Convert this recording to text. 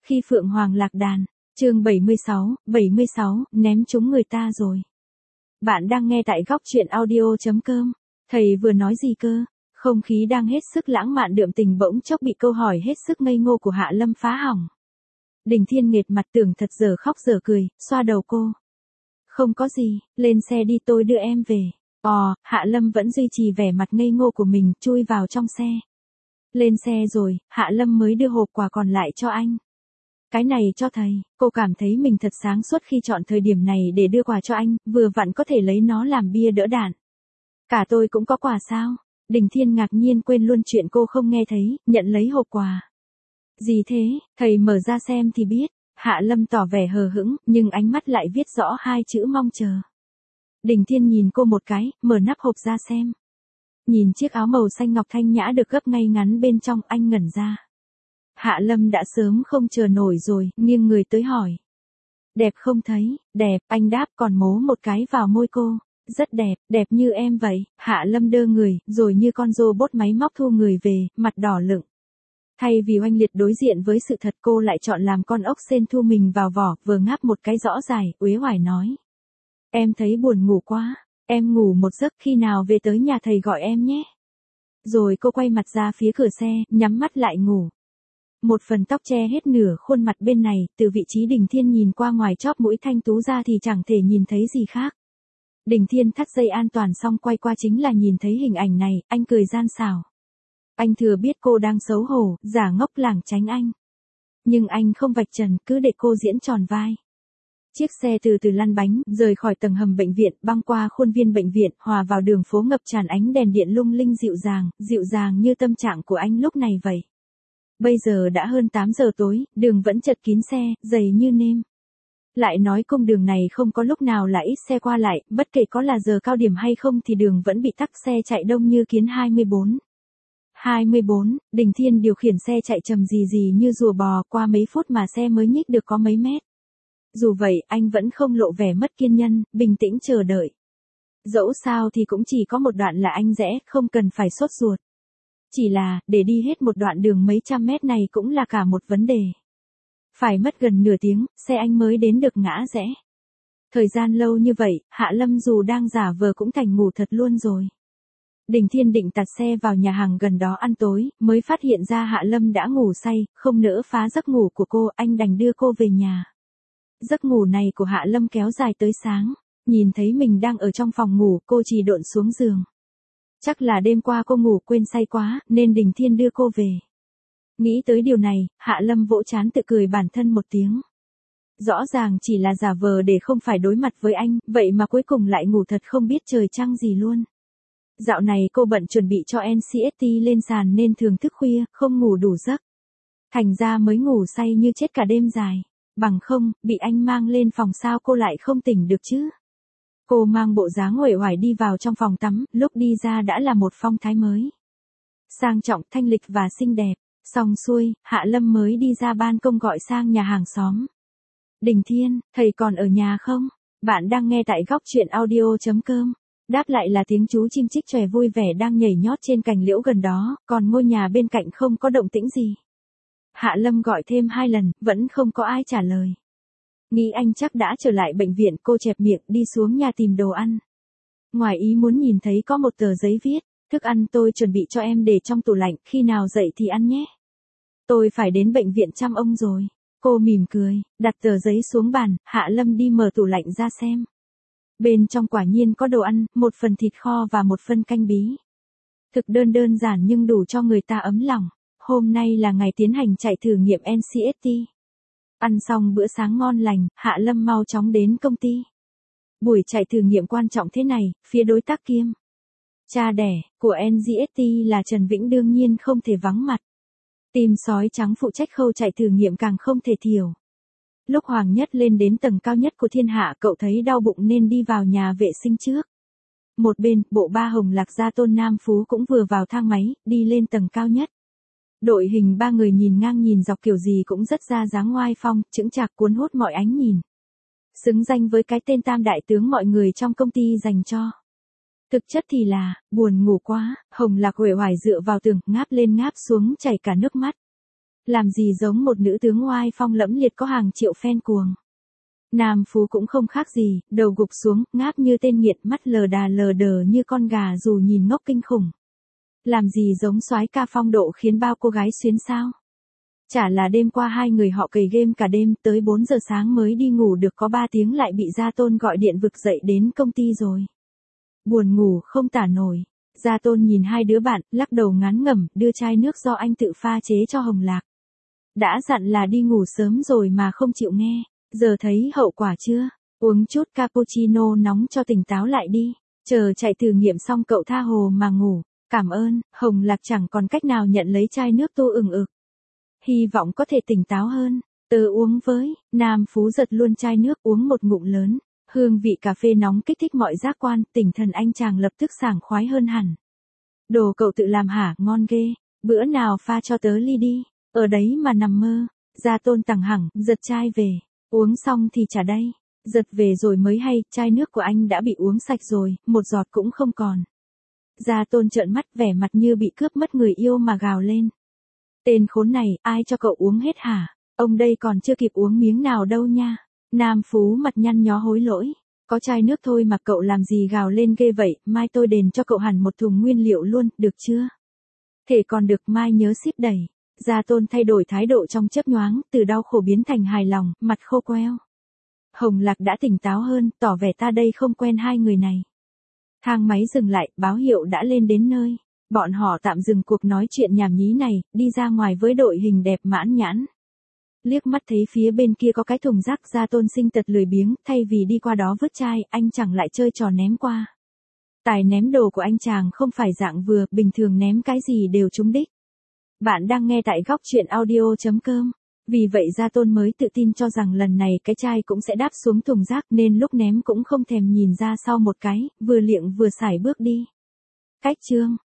Khi Phượng Hoàng lạc đàn, chương 76, ném chúng người ta rồi. Bạn đang nghe tại góc truyện audio.com. Thầy vừa nói gì cơ? Không khí đang hết sức lãng mạn đượm tình bỗng chốc bị câu hỏi hết sức ngây ngô của Hạ Lâm phá hỏng. Đình Thiên nghệt mặt tưởng thật giờ khóc giờ cười, xoa đầu cô. Không có gì, lên xe đi tôi đưa em về. Hạ Lâm vẫn duy trì vẻ mặt ngây ngô của mình, chui vào trong xe. Lên xe rồi, Hạ Lâm mới đưa hộp quà còn lại cho anh. Cái này cho thầy, cô cảm thấy mình thật sáng suốt khi chọn thời điểm này để đưa quà cho anh, vừa vặn có thể lấy nó làm bia đỡ đạn. Cả tôi cũng có quà sao? Đình Thiên ngạc nhiên quên luôn chuyện cô không nghe thấy, nhận lấy hộp quà. Gì thế, thầy mở ra xem thì biết. Hạ Lâm tỏ vẻ hờ hững, nhưng ánh mắt lại viết rõ hai chữ mong chờ. Đình Thiên nhìn cô một cái, mở nắp hộp ra xem. Nhìn chiếc áo màu xanh ngọc thanh nhã được gấp ngay ngắn bên trong, anh ngẩn ra. Hạ Lâm đã sớm không chờ nổi rồi, nghiêng người tới hỏi. Đẹp không thấy? Đẹp, anh đáp còn mố một cái vào môi cô. Rất đẹp, đẹp như em vậy. Hạ Lâm đơ người, rồi như con robot máy móc thu người về, mặt đỏ lựng. Thay vì oanh liệt đối diện với sự thật, cô lại chọn làm con ốc sên thu mình vào vỏ, vừa ngáp một cái rõ dài, uể oải nói. Em thấy buồn ngủ quá, em ngủ một giấc, khi nào về tới nhà thầy gọi em nhé. Rồi cô quay mặt ra phía cửa xe, nhắm mắt lại ngủ. Một phần tóc che hết nửa khuôn mặt bên này, từ vị trí Đình Thiên nhìn qua ngoài chóp mũi thanh tú ra thì chẳng thể nhìn thấy gì khác. Đình Thiên thắt dây an toàn xong quay qua chính là nhìn thấy hình ảnh này, anh cười gian xảo. Anh thừa biết cô đang xấu hổ, giả ngốc lảng tránh anh. Nhưng anh không vạch trần, cứ để cô diễn tròn vai. Chiếc xe từ từ lăn bánh, rời khỏi tầng hầm bệnh viện, băng qua khuôn viên bệnh viện, hòa vào đường phố ngập tràn ánh đèn điện lung linh dịu dàng như tâm trạng của anh lúc này vậy. Bây giờ đã hơn 8 giờ tối, đường vẫn chật kín xe, dày như nêm. Lại nói cung đường này không có lúc nào là ít xe qua lại, bất kể có là giờ cao điểm hay không thì đường vẫn bị tắc xe chạy đông như kiến 24. Đình Thiên điều khiển xe chạy chậm rì như rùa bò, qua mấy phút mà xe mới nhích được có mấy mét. Dù vậy, anh vẫn không lộ vẻ mất kiên nhẫn, bình tĩnh chờ đợi. Dẫu sao thì cũng chỉ có một đoạn là anh rẽ, không cần phải sốt ruột. Chỉ là, để đi hết một đoạn đường mấy trăm mét này cũng là cả một vấn đề. Phải mất gần nửa tiếng, xe anh mới đến được ngã rẽ. Thời gian lâu như vậy, Hạ Lâm dù đang giả vờ cũng thành ngủ thật luôn rồi. Đình Thiên định tạt xe vào nhà hàng gần đó ăn tối, mới phát hiện ra Hạ Lâm đã ngủ say, không nỡ phá giấc ngủ của cô, anh đành đưa cô về nhà. Giấc ngủ này của Hạ Lâm kéo dài tới sáng, nhìn thấy mình đang ở trong phòng ngủ, cô chỉ độn xuống giường. Chắc là đêm qua cô ngủ quên say quá, nên Đình Thiên đưa cô về. Nghĩ tới điều này, Hạ Lâm vỗ trán tự cười bản thân một tiếng. Rõ ràng chỉ là giả vờ để không phải đối mặt với anh, vậy mà cuối cùng lại ngủ thật không biết trời trăng gì luôn. Dạo này cô bận chuẩn bị cho NCST lên sàn nên thường thức khuya, không ngủ đủ giấc. Thành ra mới ngủ say như chết cả đêm dài. Bằng không, bị anh mang lên phòng sao cô lại không tỉnh được chứ. Cô mang bộ dáng uể oải đi vào trong phòng tắm, lúc đi ra đã là một phong thái mới. Sang trọng, thanh lịch và xinh đẹp. Xong xuôi, Hạ Lâm mới đi ra ban công gọi sang nhà hàng xóm. Đình Thiên, thầy còn ở nhà không? Bạn đang nghe tại góc truyện audio.com. Đáp lại là tiếng chú chim chích chòe vui vẻ đang nhảy nhót trên cành liễu gần đó, còn ngôi nhà bên cạnh không có động tĩnh gì. Hạ Lâm gọi thêm 2 lần, vẫn không có ai trả lời. Nghĩ anh chắc đã trở lại bệnh viện, cô chẹp miệng đi xuống nhà tìm đồ ăn. Ngoài ý muốn nhìn thấy có một tờ giấy viết, thức ăn tôi chuẩn bị cho em để trong tủ lạnh, khi nào dậy thì ăn nhé. Tôi phải đến bệnh viện chăm ông rồi. Cô mỉm cười, đặt tờ giấy xuống bàn, Hạ Lâm đi mở tủ lạnh ra xem. Bên trong quả nhiên có đồ ăn, một phần thịt kho và một phần canh bí. Thực đơn giản nhưng đủ cho người ta ấm lòng. Hôm nay là ngày tiến hành chạy thử nghiệm NCST. Ăn xong bữa sáng ngon lành, Hạ Lâm mau chóng đến công ty. Buổi chạy thử nghiệm quan trọng thế này, phía đối tác kiêm cha đẻ của NCST là Trần Vĩnh đương nhiên không thể vắng mặt. Team sói trắng phụ trách khâu chạy thử nghiệm càng không thể thiểu. Lúc Hoàng Nhất lên đến tầng cao nhất của thiên hạ, cậu thấy đau bụng nên đi vào nhà vệ sinh trước. Một bên, bộ ba Hồng Lạc gia Tôn Nam Phú cũng vừa vào thang máy, đi lên tầng cao nhất. Đội hình 3 người nhìn ngang nhìn dọc kiểu gì cũng rất ra dáng ngoai phong, chững chạc cuốn hút mọi ánh nhìn. Xứng danh với cái tên tam đại tướng mọi người trong công ty dành cho. Thực chất thì là, buồn ngủ quá, Hồng Lạc uể oải dựa vào tường, ngáp lên ngáp xuống chảy cả nước mắt. Làm gì giống một nữ tướng oai phong lẫm liệt có hàng triệu fan cuồng. Nam Phú cũng không khác gì, đầu gục xuống, ngáp như tên nghiện, mắt lờ đà lờ đờ như con gà dù nhìn ngốc kinh khủng. Làm gì giống soái ca phong độ khiến bao cô gái xuyến sao? Chả là đêm qua hai người họ cày game cả đêm, tới 4 giờ sáng mới đi ngủ được có 3 tiếng lại bị Gia Tôn gọi điện vực dậy đến công ty rồi. Buồn ngủ không tả nổi. Gia Tôn nhìn hai đứa bạn, lắc đầu ngán ngẩm, đưa chai nước do anh tự pha chế cho Hồng Lạc. Đã dặn là đi ngủ sớm rồi mà không chịu nghe, giờ thấy hậu quả chưa? Uống chút cappuccino nóng cho tỉnh táo lại đi, chờ chạy thử nghiệm xong cậu tha hồ mà ngủ. Cảm ơn. Hồng Lạc chẳng còn cách nào nhận lấy chai nước tô ừng ực. Hy vọng có thể tỉnh táo hơn. Tớ uống với. Nam Phú giật luôn chai nước uống một ngụm lớn. Hương vị cà phê nóng kích thích mọi giác quan, tinh thần anh chàng lập tức sảng khoái hơn hẳn. Đồ cậu tự làm hả, ngon ghê. Bữa nào pha cho tớ ly đi. Ở đấy mà nằm mơ. Gia Tôn tằng hẳng, giật chai về. Uống xong thì trả đây. Giật về rồi mới hay, chai nước của anh đã bị uống sạch rồi, một giọt cũng không còn. Gia Tôn trợn mắt vẻ mặt như bị cướp mất người yêu mà gào lên. Tên khốn này, ai cho cậu uống hết hả? Ông đây còn chưa kịp uống miếng nào đâu nha. Nam Phú mặt nhăn nhó hối lỗi. Có chai nước thôi mà cậu làm gì gào lên ghê vậy, mai tôi đền cho cậu hẳn một thùng nguyên liệu luôn, được chưa? Thể còn được, mai nhớ ship đẩy. Gia Tôn thay đổi thái độ trong chớp nhoáng, từ đau khổ biến thành hài lòng, mặt khô queo. Hồng Lạc đã tỉnh táo hơn, tỏ vẻ ta đây không quen hai người này. Thang máy dừng lại, báo hiệu đã lên đến nơi. Bọn họ tạm dừng cuộc nói chuyện nhảm nhí này, đi ra ngoài với đội hình đẹp mãn nhãn. Liếc mắt thấy phía bên kia có cái thùng rác, Gia Tôn sinh tật lười biếng, thay vì đi qua đó vứt chai, anh chẳng lại chơi trò ném qua. Tài ném đồ của anh chàng không phải dạng vừa, bình thường ném cái gì đều trúng đích. Bạn đang nghe tại góc truyện audio.com. Vì vậy Gia Tôn mới tự tin cho rằng lần này cái chai cũng sẽ đáp xuống thùng rác nên lúc ném cũng không thèm nhìn ra sau một cái, vừa liệng vừa sải bước đi. Cách chương